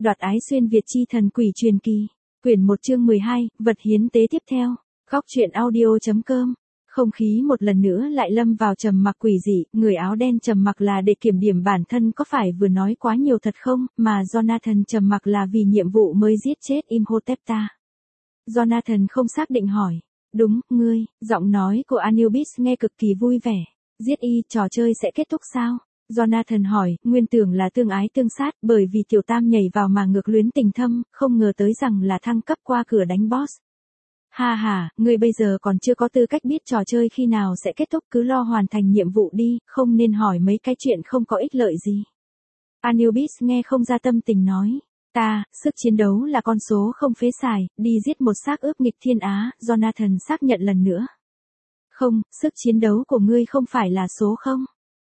Đoạt ái xuyên Việt chi thần quỷ truyền kỳ. Quyển 1 chương 12, vật hiến tế tiếp theo. Góc truyện audio.com. Không khí một lần nữa lại lâm vào trầm mặc quỷ dị, người áo đen trầm mặc là để kiểm điểm bản thân có phải vừa nói quá nhiều thật không, mà Jonathan trầm mặc là vì nhiệm vụ mới giết chết Imhotep ta. Jonathan không xác định hỏi. Đúng, ngươi, giọng nói của Anubis nghe cực kỳ vui vẻ. Giết y, trò chơi sẽ kết thúc sao? Jonathan hỏi, nguyên tưởng là tương ái tương sát, bởi vì tiểu tam nhảy vào mà ngược luyến tình thâm, không ngờ tới rằng là thăng cấp qua cửa đánh boss. Ha ha, ngươi bây giờ còn chưa có tư cách biết trò chơi khi nào sẽ kết thúc, cứ lo hoàn thành nhiệm vụ đi, không nên hỏi mấy cái chuyện không có ích lợi gì. Anubis nghe không ra tâm tình nói. Sức chiến đấu là con số không phế xài, đi giết một xác ướp nghịch thiên á, Jonathan xác nhận lần nữa. Không, sức chiến đấu của ngươi không phải là số không.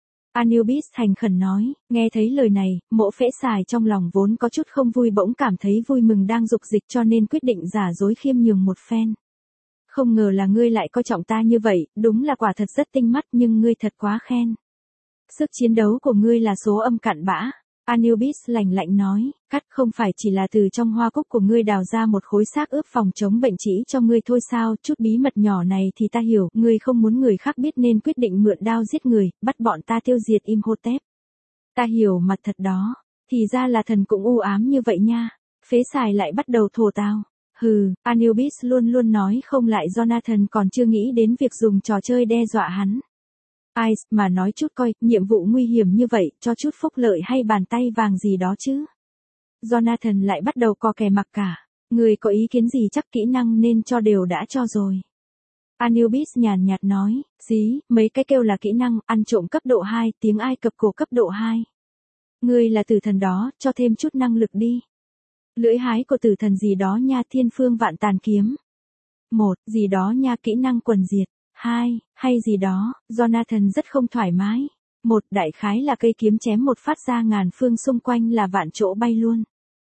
Anubis thành khẩn nói, nghe thấy lời này, mộ phễ xài trong lòng vốn có chút không vui bỗng cảm thấy vui mừng đang dục dịch cho nên quyết định giả dối khiêm nhường một phen. Không ngờ là ngươi lại coi trọng ta như vậy, đúng là quả thật rất tinh mắt nhưng ngươi thật quá khen. Sức chiến đấu của ngươi là số âm cặn bã. Anubis lạnh lạnh nói, không phải chỉ là từ trong hoa cúc của ngươi đào ra một khối xác ướp phòng chống bệnh trĩ cho ngươi thôi sao, chút bí mật nhỏ này thì ta hiểu, ngươi không muốn người khác biết nên quyết định mượn đao giết người, bắt bọn ta tiêu diệt Imhotep. Ta hiểu mặt thật đó, thì ra là thần cũng u ám như vậy nha. Phế xài lại bắt đầu thổ tao. Anubis luôn luôn nói không lại Jonathan còn chưa nghĩ đến việc dùng trò chơi đe dọa hắn. Ai mà nói chút coi, nhiệm vụ nguy hiểm như vậy, cho chút phúc lợi hay bàn tay vàng gì đó chứ. Jonathan lại bắt đầu co kè mặc cả. Người có ý kiến gì chắc kỹ năng nên cho đều đã cho rồi. Anubis nhàn nhạt nói, mấy cái kêu là kỹ năng, ăn trộm cấp độ 2, tiếng Ai Cập cổ cấp độ 2. Ngươi là tử thần đó, cho thêm chút năng lực đi. Lưỡi hái của tử thần gì đó nha, thiên phương vạn tàn kiếm. 1, gì đó nha, kỹ năng quần diệt. 2, hay gì đó, Jonathan rất không thoải mái. 1, đại khái là cây kiếm chém một phát ra ngàn phương xung quanh là vạn chỗ bay luôn.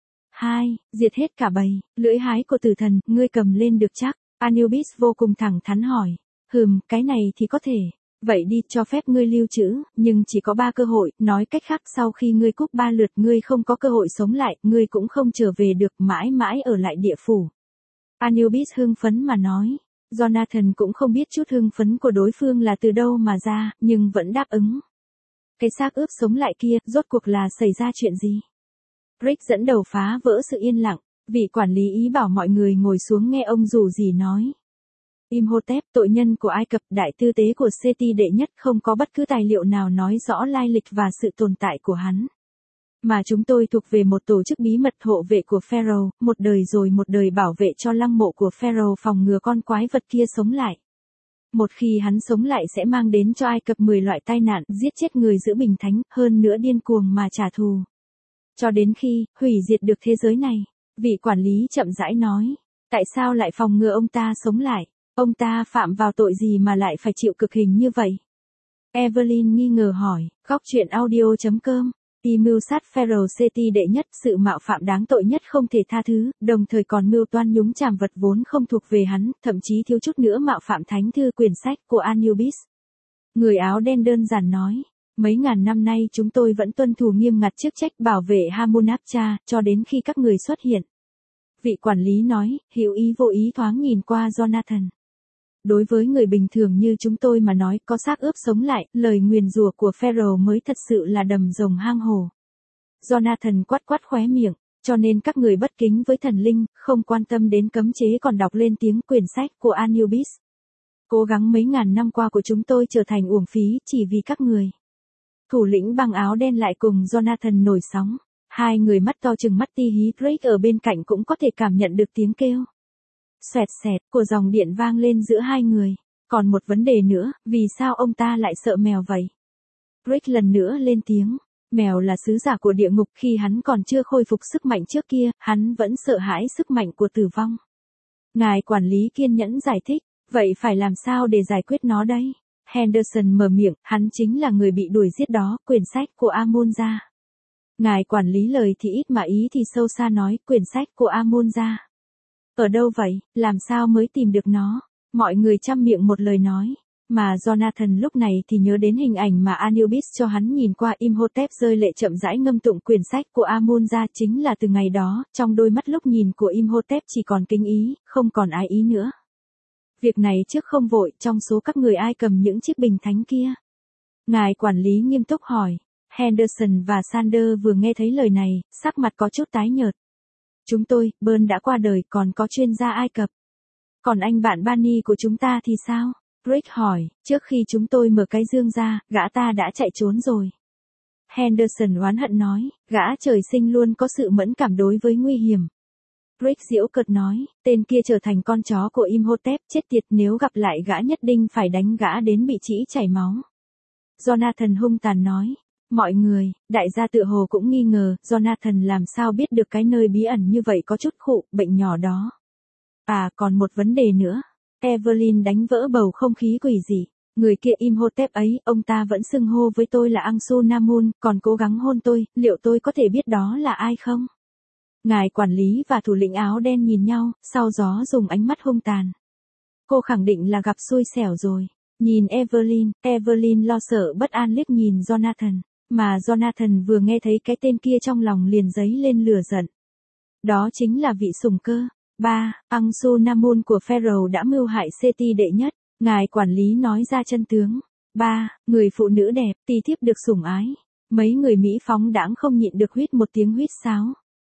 2, diệt hết cả bầy, lưỡi hái của tử thần, ngươi cầm lên được chắc. Anubis vô cùng thẳng thắn hỏi. Cái này thì có thể. Vậy đi, cho phép ngươi lưu trữ, nhưng chỉ có 3 cơ hội, nói cách khác sau khi ngươi cúp 3 lượt ngươi không có cơ hội sống lại, ngươi cũng không trở về được, mãi mãi ở lại địa phủ. Anubis hưng phấn mà nói. Jonathan cũng không biết chút hưng phấn của đối phương là từ đâu mà ra, nhưng vẫn đáp ứng. Cái xác ướp sống lại kia, rốt cuộc là xảy ra chuyện gì? Rick dẫn đầu phá vỡ sự yên lặng, vị quản lý ý bảo mọi người ngồi xuống nghe ông dù gì nói. Imhotep, tội nhân của Ai Cập, đại tư tế của Seti đệ nhất, không có bất cứ tài liệu nào nói rõ lai lịch và sự tồn tại của hắn. Mà chúng tôi thuộc về một tổ chức bí mật hộ vệ của Pharaoh, một đời rồi một đời bảo vệ cho lăng mộ của Pharaoh phòng ngừa con quái vật kia sống lại. Một khi hắn sống lại sẽ mang đến cho Ai Cập 10 loại tai nạn, giết chết người giữ bình thánh, hơn nữa điên cuồng mà trả thù. Cho đến khi, hủy diệt được thế giới này, vị quản lý chậm rãi nói, tại sao lại phòng ngừa ông ta sống lại? Ông ta phạm vào tội gì mà lại phải chịu cực hình như vậy? Evelyn nghi ngờ hỏi, góc truyện audio.com. Mưu sát Pharaoh Seti đệ nhất, sự mạo phạm đáng tội nhất không thể tha thứ, đồng thời còn mưu toan nhúng chàm vật vốn không thuộc về hắn, thậm chí thiếu chút nữa mạo phạm thánh thư quyển sách của Anubis. Người áo đen đơn giản nói, mấy ngàn năm nay chúng tôi vẫn tuân thủ nghiêm ngặt chức trách bảo vệ Hamunaptra, cho đến khi các người xuất hiện. Vị quản lý nói, hữu ý vô ý thoáng nhìn qua Jonathan. Đối với người bình thường như chúng tôi mà nói, có xác ướp sống lại, lời nguyền rủa của Pharaoh mới thật sự là đầm rồng hang hổ. Jonathan quát quát khóe miệng, cho nên các người bất kính với thần linh, không quan tâm đến cấm chế còn đọc lên tiếng quyển sách của Anubis. Cố gắng mấy ngàn năm qua của chúng tôi trở thành uổng phí chỉ vì các người. Thủ lĩnh băng áo đen lại cùng Jonathan nổi sóng. Hai người mắt to chừng mắt ti hí, Drake ở bên cạnh cũng có thể cảm nhận được tiếng kêu. Xoẹt xẹt của dòng điện vang lên giữa hai người. Còn một vấn đề nữa, vì sao ông ta lại sợ mèo vậy? Rick lần nữa lên tiếng. Mèo là sứ giả của địa ngục, khi hắn còn chưa khôi phục sức mạnh trước kia, hắn vẫn sợ hãi sức mạnh của tử vong. Ngài quản lý kiên nhẫn giải thích, vậy phải làm sao để giải quyết nó đây? Henderson mở miệng, hắn chính là người bị đuổi giết đó, quyển sách của Amun-ra. Ngài quản lý lời thì ít mà ý thì sâu xa nói, quyển sách của Amun-ra. Ở đâu vậy, làm sao mới tìm được nó? Mọi người chăm miệng một lời nói. Mà Jonathan lúc này thì nhớ đến hình ảnh mà Anubis cho hắn nhìn qua, Imhotep rơi lệ chậm rãi ngâm tụng quyển sách của Amun ra, chính là từ ngày đó, trong đôi mắt lúc nhìn của Imhotep chỉ còn kính ý, không còn ái ý nữa. Việc này trước không vội, trong số các người ai cầm những chiếc bình thánh kia? Ngài quản lý nghiêm túc hỏi. Henderson và Sanders vừa nghe thấy lời này, sắc mặt có chút tái nhợt. Chúng tôi, Bern đã qua đời, còn có chuyên gia Ai Cập. Còn anh bạn Barney của chúng ta thì sao? Rick hỏi, trước khi chúng tôi mở cái dương ra, gã ta đã chạy trốn rồi. Henderson oán hận nói, gã trời sinh luôn có sự mẫn cảm đối với nguy hiểm. Rick giễu cợt nói, tên kia trở thành con chó của Imhotep, chết tiệt, nếu gặp lại gã nhất định phải đánh gã đến bị trĩ chảy máu. Jonathan hung tàn nói, mọi người, đại gia tự hồ cũng nghi ngờ, Jonathan làm sao biết được cái nơi bí ẩn như vậy có chút khụ, bệnh nhỏ đó. À, còn một vấn đề nữa. Evelyn đánh vỡ bầu không khí quỷ dị. Người kia Imhotep ấy, ông ta vẫn xưng hô với tôi là Anxunamun, còn cố gắng hôn tôi, liệu tôi có thể biết đó là ai không? Ngài quản lý và thủ lĩnh áo đen nhìn nhau, sau gió dùng ánh mắt hung tàn. Cô khẳng định là gặp xui xẻo rồi. Nhìn Evelyn lo sợ bất an liếc nhìn Jonathan, mà Jonathan vừa nghe thấy cái tên kia trong lòng liền dấy lên lửa giận. Đó chính là vị sủng cơ. 3. Anxunamun của Pharaoh đã mưu hại Seti đệ nhất. Ngài quản lý nói ra chân tướng. 3. Người phụ nữ đẹp, tỳ thiếp được sủng ái. Mấy người Mỹ phóng đãng không nhịn được huýt một tiếng huýt sáo.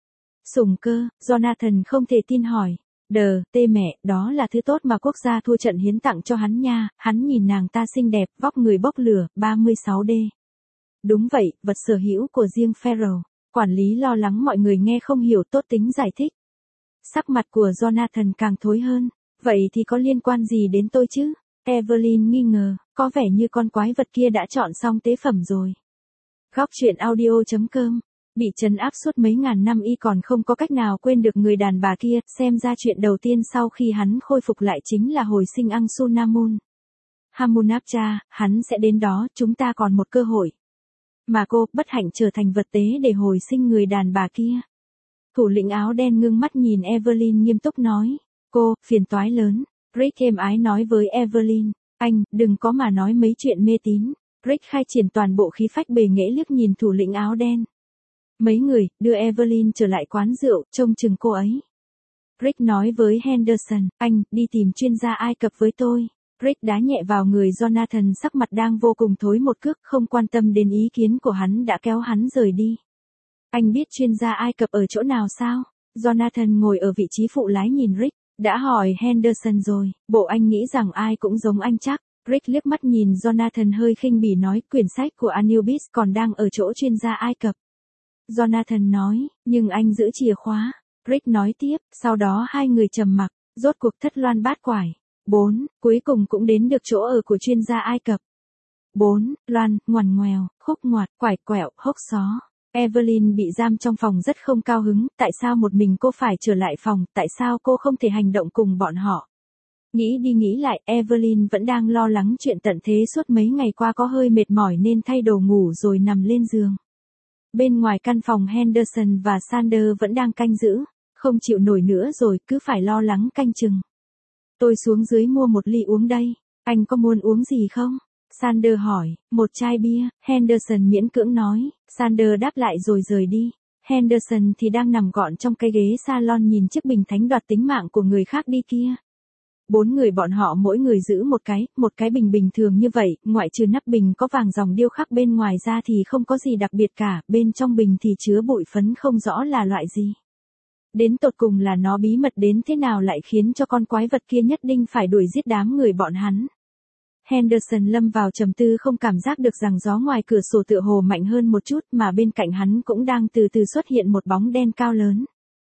Sủng cơ, Jonathan không thể tin hỏi. Tê mẹ, đó là thứ tốt mà quốc gia thua trận hiến tặng cho hắn nha, hắn nhìn nàng ta xinh đẹp, vóc người bốc lửa, 36D. Đúng vậy, vật sở hữu của riêng Pharaoh. Quản lý lo lắng mọi người nghe không hiểu, tốt tính giải thích. Sắc mặt của Jonathan càng thối hơn. Vậy thì có liên quan gì đến tôi chứ? Evelyn nghi ngờ, có vẻ như con quái vật kia đã chọn xong tế phẩm rồi. Góc truyện audio.com. Bị trấn áp suốt mấy ngàn năm y còn không có cách nào quên được người đàn bà kia, xem ra chuyện đầu tiên sau khi hắn khôi phục lại chính là hồi sinh Anxunamun. Hamunaptra, hắn sẽ đến đó, chúng ta còn một cơ hội. Mà cô, bất hạnh trở thành vật tế để hồi sinh người đàn bà kia. Thủ lĩnh áo đen ngưng mắt nhìn Evelyn nghiêm túc nói. Cô, phiền toái lớn. Rick êm ái nói với Evelyn. Anh, đừng có mà nói mấy chuyện mê tín. Rick khai triển toàn bộ khí phách bề nghệ liếc nhìn thủ lĩnh áo đen. Mấy người, đưa Evelyn trở lại quán rượu, trông chừng cô ấy. Rick nói với Henderson, anh, đi tìm chuyên gia Ai Cập với tôi. Rick đá nhẹ vào người Jonathan, sắc mặt đang vô cùng thối một cước, không quan tâm đến ý kiến của hắn, đã kéo hắn rời đi. Anh biết chuyên gia Ai Cập ở chỗ nào sao? Jonathan ngồi ở vị trí phụ lái nhìn Rick, đã hỏi Henderson rồi, bộ anh nghĩ rằng ai cũng giống anh chắc. Rick liếc mắt nhìn Jonathan hơi khinh bỉ nói, quyển sách của Anubis còn đang ở chỗ chuyên gia Ai Cập. Jonathan nói, nhưng anh giữ chìa khóa. Rick nói tiếp, sau đó hai người trầm mặc, rốt cuộc thất loan bát quải. 4. Cuối cùng cũng đến được chỗ ở của chuyên gia Ai Cập. 4. Loan, ngoằn ngoèo, khúc ngoặt, quải quẹo, hốc xó. Evelyn bị giam trong phòng rất không cao hứng, tại sao một mình cô phải trở lại phòng, tại sao cô không thể hành động cùng bọn họ. Nghĩ đi nghĩ lại, Evelyn vẫn đang lo lắng chuyện tận thế suốt mấy ngày qua, có hơi mệt mỏi nên thay đồ ngủ rồi nằm lên giường. Bên ngoài căn phòng Henderson và Sanders vẫn đang canh giữ, không chịu nổi nữa rồi, cứ phải lo lắng canh chừng. Tôi xuống dưới mua một ly uống đây, anh có muốn uống gì không? Sanders hỏi, một chai bia, Henderson miễn cưỡng nói, Sanders đáp lại rồi rời đi. Henderson thì đang nằm gọn trong cái ghế salon nhìn chiếc bình thánh đoạt tính mạng của người khác đi kia. 4 người bọn họ mỗi người giữ một cái bình bình thường như vậy, ngoại trừ nắp bình có vàng dòng điêu khắc bên ngoài ra thì không có gì đặc biệt cả, bên trong bình thì chứa bụi phấn không rõ là loại gì. Đến tột cùng là nó bí mật đến thế nào lại khiến cho con quái vật kia nhất định phải đuổi giết đám người bọn hắn. Henderson lâm vào trầm tư, không cảm giác được rằng gió ngoài cửa sổ tựa hồ mạnh hơn một chút, mà bên cạnh hắn cũng đang từ từ xuất hiện một bóng đen cao lớn.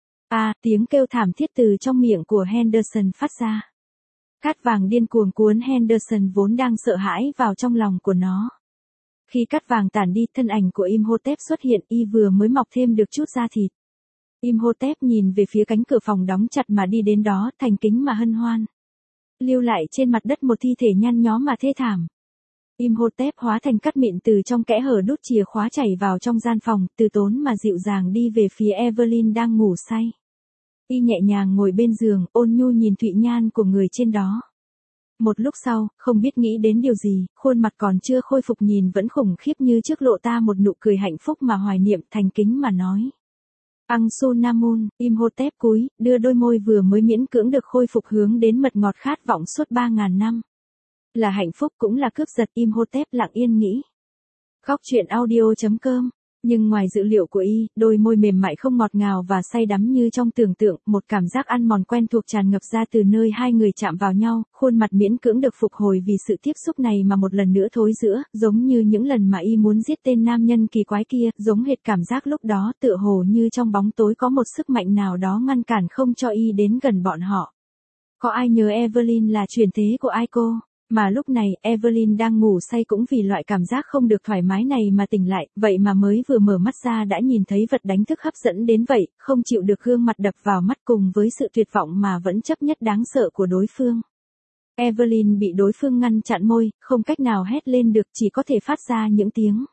Tiếng kêu thảm thiết từ trong miệng của Henderson phát ra. Cát vàng điên cuồng cuốn Henderson vốn đang sợ hãi vào trong lòng của nó. Khi cát vàng tản đi, thân ảnh của Imhotep xuất hiện, y vừa mới mọc thêm được chút da thịt. Imhotep nhìn về phía cánh cửa phòng đóng chặt mà đi đến đó, thành kính mà hân hoan. Lưu lại trên mặt đất một thi thể nhăn nhó mà thê thảm. Imhotep hóa thành cát mịn từ trong kẽ hở đút chìa khóa chảy vào trong gian phòng, từ tốn mà dịu dàng đi về phía Evelyn đang ngủ say. Y nhẹ nhàng ngồi bên giường, ôn nhu nhìn thụy nhan của người trên đó. Một lúc sau, không biết nghĩ đến điều gì, khuôn mặt còn chưa khôi phục nhìn vẫn khủng khiếp như trước lộ ta một nụ cười hạnh phúc mà hoài niệm, thành kính mà nói. Angsunamun, Imhotep cúi, đưa đôi môi vừa mới miễn cưỡng được khôi phục hướng đến mật ngọt khát vọng suốt 3.000 năm. Là hạnh phúc cũng là cướp giật, Imhotep lặng yên nghĩ. Góc truyện audio.com. Nhưng ngoài dự liệu của y, đôi môi mềm mại không ngọt ngào và say đắm như trong tưởng tượng, một cảm giác ăn mòn quen thuộc tràn ngập ra từ nơi hai người chạm vào nhau, khuôn mặt miễn cưỡng được phục hồi vì sự tiếp xúc này mà một lần nữa thối rữa, giống như những lần mà y muốn giết tên nam nhân kỳ quái kia, giống hệt cảm giác lúc đó tựa hồ như trong bóng tối có một sức mạnh nào đó ngăn cản không cho y đến gần bọn họ. Có ai nhớ Evelyn là chuyển thế của ai cô? Mà lúc này, Evelyn đang ngủ say cũng vì loại cảm giác không được thoải mái này mà tỉnh lại, vậy mà mới vừa mở mắt ra đã nhìn thấy vật đánh thức hấp dẫn đến vậy, không chịu được gương mặt đập vào mắt cùng với sự tuyệt vọng mà vẫn chấp nhất đáng sợ của đối phương. Evelyn bị đối phương ngăn chặn môi, không cách nào hét lên được, chỉ có thể phát ra những tiếng.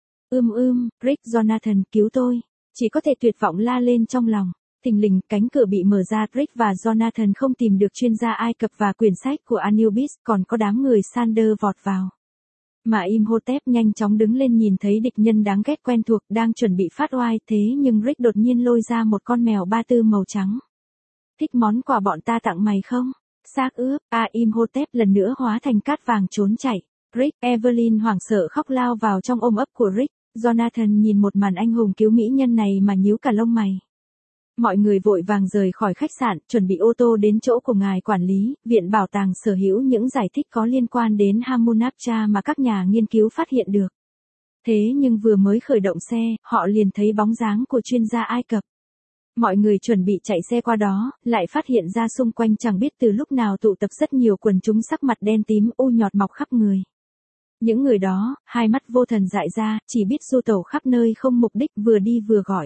Rick, Jonathan, cứu tôi. Chỉ có thể tuyệt vọng la lên trong lòng. Thình lình, cánh cửa bị mở ra, Rick và Jonathan không tìm được chuyên gia Ai Cập và quyển sách của Anubis, còn có đám người Sander vọt vào. Mà Imhotep nhanh chóng đứng lên nhìn thấy địch nhân đáng ghét quen thuộc đang chuẩn bị phát oai, thế nhưng Rick đột nhiên lôi ra một con mèo ba tư màu trắng. Thích món quà bọn ta tặng mày không? Xác ướp, Imhotep lần nữa hóa thành cát vàng trốn chạy. Rick, Evelyn hoảng sợ khóc lao vào trong ôm ấp của Rick. Jonathan nhìn một màn anh hùng cứu mỹ nhân này mà nhíu cả lông mày. Mọi người vội vàng rời khỏi khách sạn, chuẩn bị ô tô đến chỗ của ngài quản lý, viện bảo tàng sở hữu những giải thích có liên quan đến Hamunaptra mà các nhà nghiên cứu phát hiện được. Thế nhưng vừa mới khởi động xe, họ liền thấy bóng dáng của chuyên gia Ai Cập. Mọi người chuẩn bị chạy xe qua đó, lại phát hiện ra xung quanh chẳng biết từ lúc nào tụ tập rất nhiều quần chúng sắc mặt đen tím u nhọt mọc khắp người. Những người đó, hai mắt vô thần dại ra, chỉ biết du tẩu khắp nơi không mục đích vừa đi vừa gọi.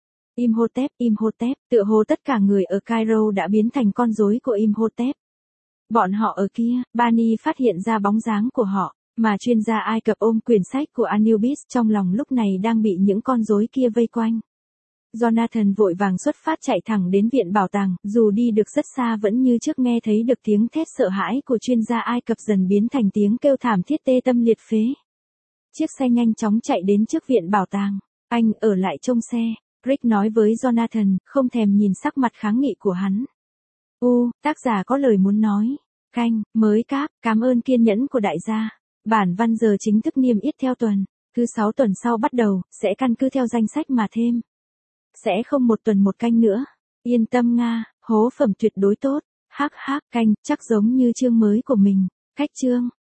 Imhotep, tựa hồ tất cả người ở Cairo đã biến thành con rối của Imhotep. Bọn họ ở kia, Bani phát hiện ra bóng dáng của họ, mà chuyên gia Ai Cập ôm quyển sách của Anubis trong lòng lúc này đang bị những con rối kia vây quanh. Jonathan vội vàng xuất phát chạy thẳng đến viện bảo tàng, dù đi được rất xa vẫn như trước nghe thấy được tiếng thét sợ hãi của chuyên gia Ai Cập dần biến thành tiếng kêu thảm thiết tê tâm liệt phế. Chiếc xe nhanh chóng chạy đến trước viện bảo tàng. Anh ở lại trông xe. Rick nói với Jonathan, không thèm nhìn sắc mặt kháng nghị của hắn. Tác giả có lời muốn nói. Mới các, cảm ơn kiên nhẫn của đại gia. Bản văn giờ chính thức niêm yết theo tuần. Cứ 6 tuần sau bắt đầu, sẽ căn cứ theo danh sách mà thêm. Sẽ không một tuần một canh nữa. Yên tâm Nga, hố phẩm tuyệt đối tốt. Chắc giống như chương mới của mình. Cách chương.